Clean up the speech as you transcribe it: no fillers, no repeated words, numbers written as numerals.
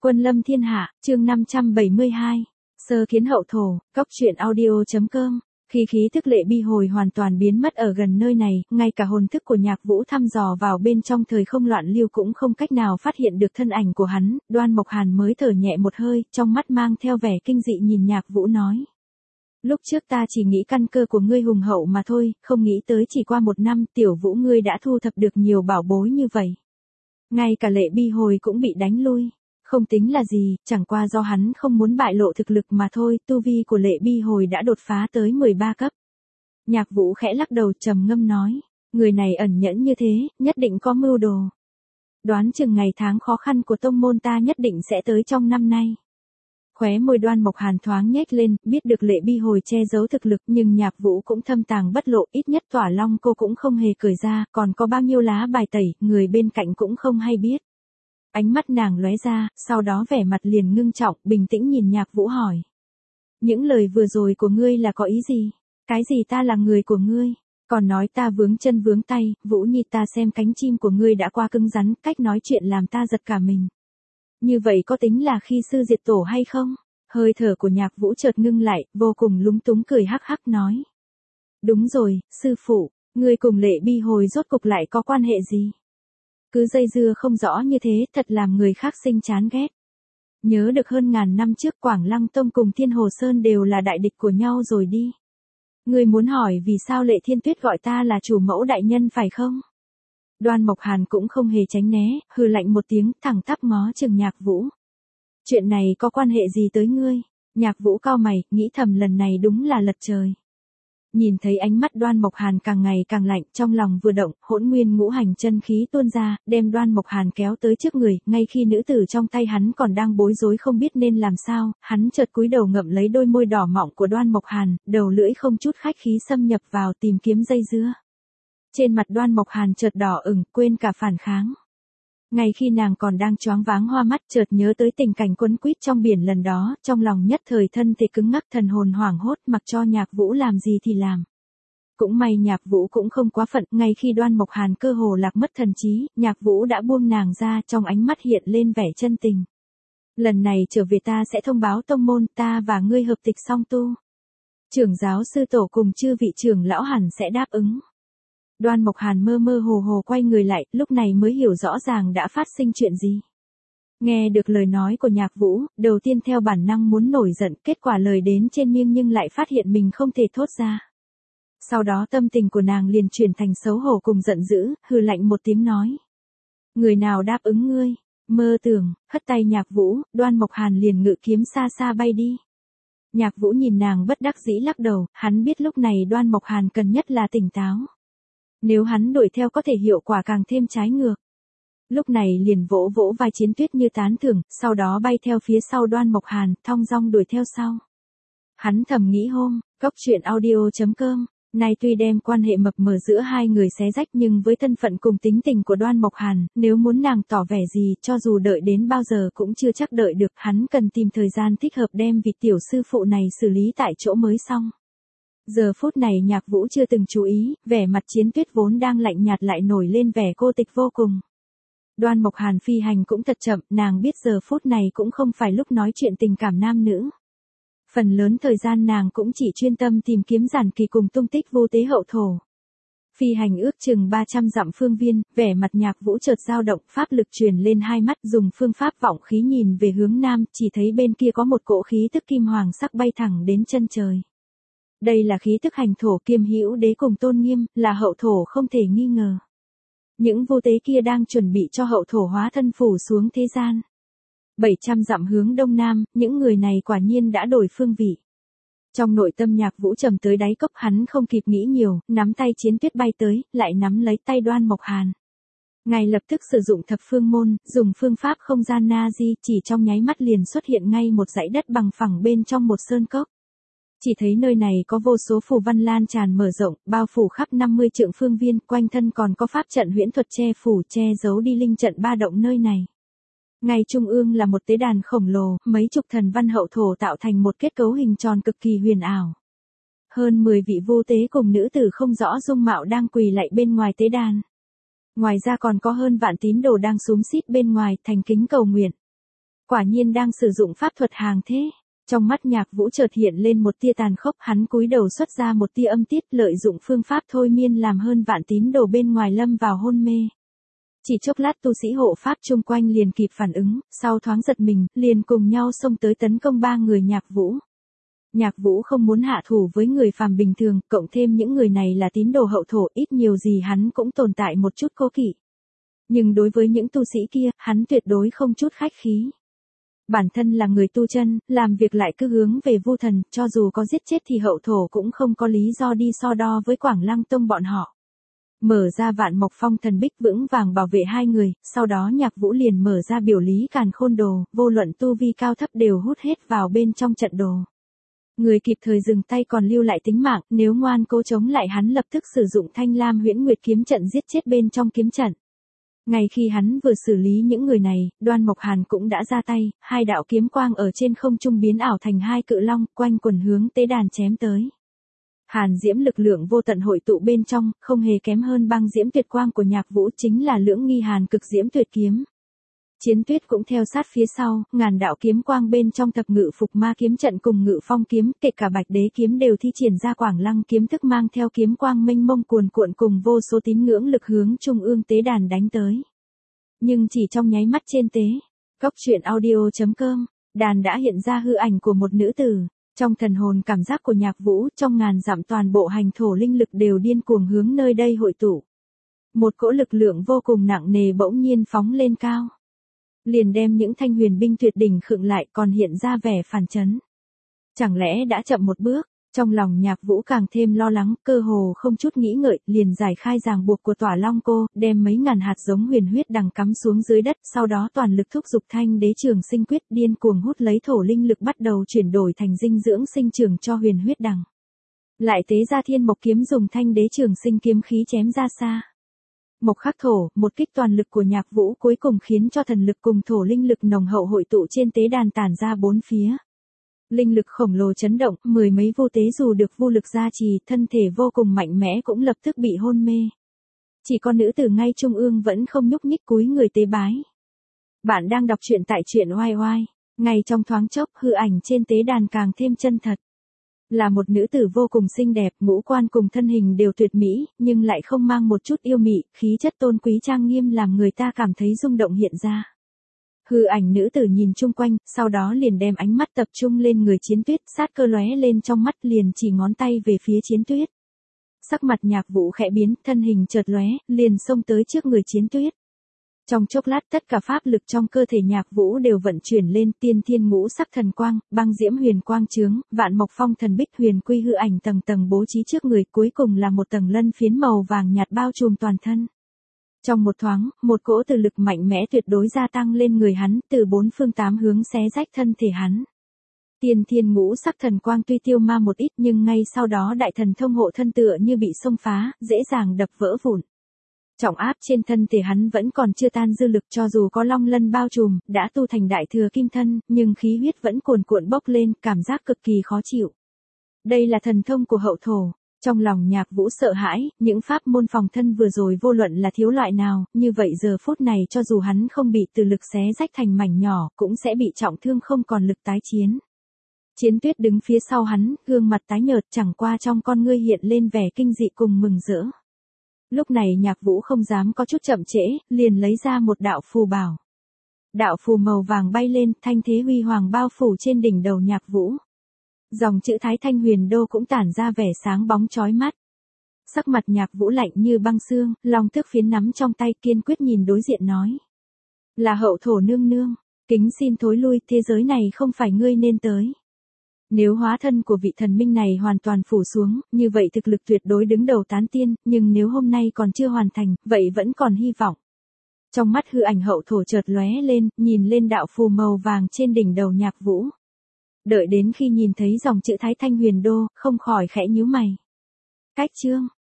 Quân lâm thiên hạ, chương 572. Sơ kiến hậu thổ, cốc truyện audio.com. Khi khí thức Lệ Bi Hồi hoàn toàn biến mất ở gần nơi này, ngay cả hồn thức của Nhạc Vũ thăm dò vào bên trong thời không loạn lưu cũng không cách nào phát hiện được thân ảnh của hắn. Đoan Mộc Hàn mới thở nhẹ một hơi, trong mắt mang theo vẻ kinh dị nhìn Nhạc Vũ nói. Lúc trước ta chỉ nghĩ căn cơ của ngươi hùng hậu mà thôi, không nghĩ tới chỉ qua 1 năm Tiểu Vũ ngươi đã thu thập được nhiều bảo bối như vậy. Ngay cả Lệ Bi Hồi cũng bị đánh lui. Không tính là gì, chẳng qua do hắn không muốn bại lộ thực lực mà thôi, tu vi của Lệ Bi Hồi đã đột phá tới 13 cấp. Nhạc Vũ khẽ lắc đầu trầm ngâm nói, người này ẩn nhẫn như thế, nhất định có mưu đồ. Đoán chừng ngày tháng khó khăn của tông môn ta nhất định sẽ tới trong năm nay. Khóe môi Đoan Mộc Hàn thoáng nhếch lên, biết được Lệ Bi Hồi che giấu thực lực nhưng Nhạc Vũ cũng thâm tàng bất lộ, ít nhất Tỏa Long cô cũng không hề cười ra, còn có bao nhiêu lá bài tẩy, người bên cạnh cũng không hay biết. Ánh mắt nàng lóe ra, sau đó vẻ mặt liền ngưng trọng, bình tĩnh nhìn Nhạc Vũ hỏi. Những lời vừa rồi của ngươi là có ý gì? Cái gì ta là người của ngươi? Còn nói ta vướng chân vướng tay, Vũ Nhi ta xem cánh chim của ngươi đã qua cứng rắn, cách nói chuyện làm ta giật cả mình. Như vậy có tính là khi sư diệt tổ hay không? Hơi thở của Nhạc Vũ chợt ngưng lại, vô cùng lúng túng cười hắc hắc nói. Đúng rồi, sư phụ, ngươi cùng Lệ Bi Hồi rốt cục lại có quan hệ gì? Cứ dây dưa không rõ như thế, thật làm người khác sinh chán ghét. Nhớ được hơn ngàn năm trước Quảng Lăng Tông cùng Thiên Hồ Sơn đều là đại địch của nhau rồi đi. Ngươi muốn hỏi vì sao Lệ Thiên Tuyết gọi ta là chủ mẫu đại nhân phải không? Đoan Mộc Hàn cũng không hề tránh né, hừ lạnh một tiếng, thẳng tắp ngó chừng Nhạc Vũ. Chuyện này có quan hệ gì tới ngươi? Nhạc Vũ cau mày, nghĩ thầm lần này đúng là lật trời. Nhìn thấy ánh mắt Đoan Mộc Hàn càng ngày càng lạnh, trong lòng vừa động, hỗn nguyên ngũ hành chân khí tuôn ra, đem Đoan Mộc Hàn kéo tới trước người, ngay khi nữ tử trong tay hắn còn đang bối rối không biết nên làm sao, hắn chợt cúi đầu ngậm lấy đôi môi đỏ mọng của Đoan Mộc Hàn, đầu lưỡi không chút khách khí xâm nhập vào tìm kiếm dây dưa. Trên mặt Đoan Mộc Hàn chợt đỏ ửng, quên cả phản kháng. Ngay khi nàng còn đang choáng váng hoa mắt chợt nhớ tới tình cảnh quấn quýt trong biển lần đó, trong lòng nhất thời thân thể cứng ngắc thần hồn hoảng hốt mặc cho Nhạc Vũ làm gì thì làm. Cũng may Nhạc Vũ cũng không quá phận, ngay khi Đoan Mộc Hàn cơ hồ lạc mất thần trí, Nhạc Vũ đã buông nàng ra trong ánh mắt hiện lên vẻ chân tình. Lần này trở về ta sẽ thông báo tông môn ta và ngươi hợp tịch song tu. Trưởng giáo sư tổ cùng chư vị trưởng lão hẳn sẽ đáp ứng. Đoan Mộc Hàn mơ mơ hồ hồ quay người lại, lúc này mới hiểu rõ ràng đã phát sinh chuyện gì. Nghe được lời nói của Nhạc Vũ, đầu tiên theo bản năng muốn nổi giận, kết quả lời đến trên miệng nhưng lại phát hiện mình không thể thốt ra. Sau đó tâm tình của nàng liền chuyển thành xấu hổ cùng giận dữ, hừ lạnh một tiếng nói. Người nào đáp ứng ngươi? Mơ tưởng, hất tay Nhạc Vũ, Đoan Mộc Hàn liền ngự kiếm xa xa bay đi. Nhạc Vũ nhìn nàng bất đắc dĩ lắc đầu, hắn biết lúc này Đoan Mộc Hàn cần nhất là tỉnh táo. Nếu hắn đuổi theo có thể hiệu quả càng thêm trái ngược. Lúc này liền vỗ vỗ vai Chiến Tuyết như tán thưởng, sau đó bay theo phía sau Đoan Mộc Hàn, thong dong đuổi theo sau. Hắn thầm nghĩ cốc truyện audio.com, nay tuy đem quan hệ mập mờ giữa hai người xé rách nhưng với thân phận cùng tính tình của Đoan Mộc Hàn, nếu muốn nàng tỏ vẻ gì cho dù đợi đến bao giờ cũng chưa chắc đợi được, hắn cần tìm thời gian thích hợp đem vị tiểu sư phụ này xử lý tại chỗ mới xong. Giờ phút này Nhạc Vũ chưa từng chú ý, vẻ mặt Chiến Tuyết vốn đang lạnh nhạt lại nổi lên vẻ cô tịch vô cùng. Đoan Mộc Hàn phi hành cũng thật chậm, nàng biết giờ phút này cũng không phải lúc nói chuyện tình cảm nam nữ. Phần lớn thời gian nàng cũng chỉ chuyên tâm tìm kiếm Giản Kỳ cùng tung tích vô tế hậu thổ. Phi hành ước chừng 300 dặm phương viên, vẻ mặt Nhạc Vũ chợt dao động, pháp lực truyền lên hai mắt, dùng phương pháp vọng khí nhìn về hướng nam, chỉ thấy bên kia có một cỗ khí tức kim hoàng sắc bay thẳng đến chân trời. Đây là khí tức hành thổ Kiêm Hữu Đế cùng Tôn Nghiêm, là hậu thổ không thể nghi ngờ. Những vô tế kia đang chuẩn bị cho hậu thổ hóa thân phủ xuống thế gian. 700 dặm hướng đông nam, những người này quả nhiên đã đổi phương vị. Trong nội tâm Nhạc Vũ trầm tới đáy cốc, hắn không kịp nghĩ nhiều, nắm tay Chiến Tuyết bay tới, lại nắm lấy tay Đoan Mộc Hàn. Ngay lập tức sử dụng thập phương môn, dùng phương pháp không gian na di, chỉ trong nháy mắt liền xuất hiện ngay một dãy đất bằng phẳng bên trong một sơn cốc. Chỉ thấy nơi này có vô số phù văn lan tràn mở rộng, bao phủ khắp 50 trượng phương viên, quanh thân còn có pháp trận huyễn thuật che phủ, che giấu đi linh trận ba động nơi này. Ngay trung ương là một tế đàn khổng lồ, mấy chục thần văn hậu thổ tạo thành một kết cấu hình tròn cực kỳ huyền ảo. Hơn 10 vị vô tế cùng nữ tử không rõ dung mạo đang quỳ lạy bên ngoài tế đàn. Ngoài ra còn có hơn vạn tín đồ đang xúm xít bên ngoài thành kính cầu nguyện. Quả nhiên đang sử dụng pháp thuật hàng thế. Trong mắt Nhạc Vũ chợt hiện lên một tia tàn khốc, hắn cúi đầu xuất ra một tia âm tiết, lợi dụng phương pháp thôi miên làm hơn vạn tín đồ bên ngoài lâm vào hôn mê. Chỉ chốc lát tu sĩ hộ pháp chung quanh liền kịp phản ứng, sau thoáng giật mình, liền cùng nhau xông tới tấn công ba người Nhạc Vũ. Nhạc Vũ không muốn hạ thủ với người phàm bình thường, cộng thêm những người này là tín đồ hậu thổ, ít nhiều gì hắn cũng tồn tại một chút cố kỵ. Nhưng đối với những tu sĩ kia, hắn tuyệt đối không chút khách khí. Bản thân là người tu chân, làm việc lại cứ hướng về Vu Thần, cho dù có giết chết thì hậu thổ cũng không có lý do đi so đo với Quảng Lăng Tông bọn họ. Mở ra Vạn Mộc Phong thần bích vững vàng bảo vệ hai người, sau đó Nhạc Vũ liền mở ra biểu lý càn khôn đồ, vô luận tu vi cao thấp đều hút hết vào bên trong trận đồ. Người kịp thời dừng tay còn lưu lại tính mạng, nếu ngoan cố chống lại hắn lập tức sử dụng Thanh Lam Huyễn Nguyệt kiếm trận giết chết bên trong kiếm trận. Ngay khi hắn vừa xử lý những người này, Đoan Mộc Hàn cũng đã ra tay, hai đạo kiếm quang ở trên không trung biến ảo thành hai cự long, quanh quần hướng tế đàn chém tới. Hàn diễm lực lượng vô tận hội tụ bên trong, không hề kém hơn băng diễm tuyệt quang của Nhạc Vũ, chính là Lưỡng Nghi Hàn cực diễm tuyệt kiếm. Chiến Tuyết cũng theo sát phía sau, ngàn đạo kiếm quang bên trong thập ngự phục ma kiếm trận cùng Ngự Phong kiếm, kể cả Bạch Đế kiếm đều thi triển ra Quảng Lăng kiếm thức, mang theo kiếm quang mênh mông cuồn cuộn cùng vô số tín ngưỡng lực hướng trung ương tế đàn đánh tới. Nhưng chỉ trong nháy mắt trên tế cốc truyện audio.com, đàn đã hiện ra hư ảnh của một nữ tử. Trong thần hồn cảm giác của Nhạc Vũ, trong ngàn dặm toàn bộ hành thổ linh lực đều điên cuồng hướng nơi đây hội tụ. Một cỗ lực lượng vô cùng nặng nề bỗng nhiên phóng lên cao. Liền đem những thanh huyền binh tuyệt đỉnh khựng lại, còn hiện ra vẻ phản chấn. Chẳng lẽ đã chậm một bước? Trong lòng Nhạc Vũ càng thêm lo lắng, cơ hồ không chút nghĩ ngợi, liền giải khai ràng buộc của Tỏa Long Cô, đem mấy ngàn hạt giống huyền huyết đằng cắm xuống dưới đất, sau đó toàn lực thúc giục Thanh Đế Trường Sinh Quyết, điên cuồng hút lấy thổ linh lực bắt đầu chuyển đổi thành dinh dưỡng sinh trưởng cho huyền huyết đằng. Lại tế ra Thiên Mộc kiếm dùng Thanh Đế Trường Sinh kiếm khí chém ra xa. Mộc khắc thổ, một kích toàn lực của Nhạc Vũ cuối cùng khiến cho thần lực cùng thổ linh lực nồng hậu hội tụ trên tế đàn tản ra bốn phía. Linh lực khổng lồ chấn động, mười mấy vô tế dù được vô lực gia trì, thân thể vô cùng mạnh mẽ cũng lập tức bị hôn mê. Chỉ có nữ tử ngay trung ương vẫn không nhúc nhích cúi người tế bái. Bạn đang đọc truyện tại truyện oai oai. Ngay trong thoáng chốc, hư ảnh trên tế đàn càng thêm chân thật. Là một nữ tử vô cùng xinh đẹp, ngũ quan cùng thân hình đều tuyệt mỹ, nhưng lại không mang một chút yêu mị, khí chất tôn quý trang nghiêm làm người ta cảm thấy rung động hiện ra. Hư ảnh nữ tử nhìn chung quanh, sau đó liền đem ánh mắt tập trung lên người Chiến Tuyết, sát cơ lóe lên trong mắt, liền chỉ ngón tay về phía Chiến Tuyết. Sắc mặt Nhạc Vũ khẽ biến, thân hình chợt lóe, liền xông tới trước người Chiến Tuyết. Trong chốc lát tất cả pháp lực trong cơ thể Nhạc Vũ đều vận chuyển lên, tiên thiên ngũ sắc thần quang, băng diễm huyền quang chướng, Vạn Mộc Phong thần bích huyền quy hư ảnh tầng tầng bố trí trước người, cuối cùng là một tầng lân phiến màu vàng nhạt bao trùm toàn thân. Trong một thoáng, một cỗ từ lực mạnh mẽ tuyệt đối gia tăng lên người hắn, từ bốn phương tám hướng xé rách thân thể hắn. Tiên thiên ngũ sắc thần quang tuy tiêu ma một ít nhưng ngay sau đó đại thần thông hộ thân tựa như bị xông phá, dễ dàng đập vỡ vụn. Trọng áp trên thân thể hắn vẫn còn chưa tan dư lực, cho dù có long lân bao trùm, đã tu thành đại thừa kim thân, nhưng khí huyết vẫn cuồn cuộn bốc lên, cảm giác cực kỳ khó chịu. Đây là thần thông của hậu thổ. Trong lòng Nhạc Vũ sợ hãi, những pháp môn phòng thân vừa rồi vô luận là thiếu loại nào, như vậy giờ phút này cho dù hắn không bị từ lực xé rách thành mảnh nhỏ, cũng sẽ bị trọng thương không còn lực tái chiến. Chiến Tuyết đứng phía sau hắn, gương mặt tái nhợt, chẳng qua trong con ngươi hiện lên vẻ kinh dị cùng mừng rỡ. Lúc này Nhạc Vũ không dám có chút chậm trễ, liền lấy ra một đạo phù bảo. Đạo phù màu vàng bay lên, thanh thế huy hoàng bao phủ trên đỉnh đầu Nhạc Vũ. Dòng chữ Thái Thanh Huyền Đô cũng tản ra vẻ sáng bóng chói mắt. Sắc mặt Nhạc Vũ lạnh như băng xương, long tước phiến nắm trong tay, kiên quyết nhìn đối diện nói. Là hậu thổ nương nương, kính xin thối lui, thế giới này không phải ngươi nên tới. Nếu hóa thân của vị thần minh này hoàn toàn phủ xuống, như vậy thực lực tuyệt đối đứng đầu tán tiên, nhưng nếu hôm nay còn chưa hoàn thành, vậy vẫn còn hy vọng. Trong mắt hư ảnh hậu thổ chợt lóe lên, nhìn lên đạo phù màu vàng trên đỉnh đầu Nhạc Vũ. Đợi đến khi nhìn thấy dòng chữ Thái Thanh Huyền Đô, không khỏi khẽ nhíu mày. Cách chương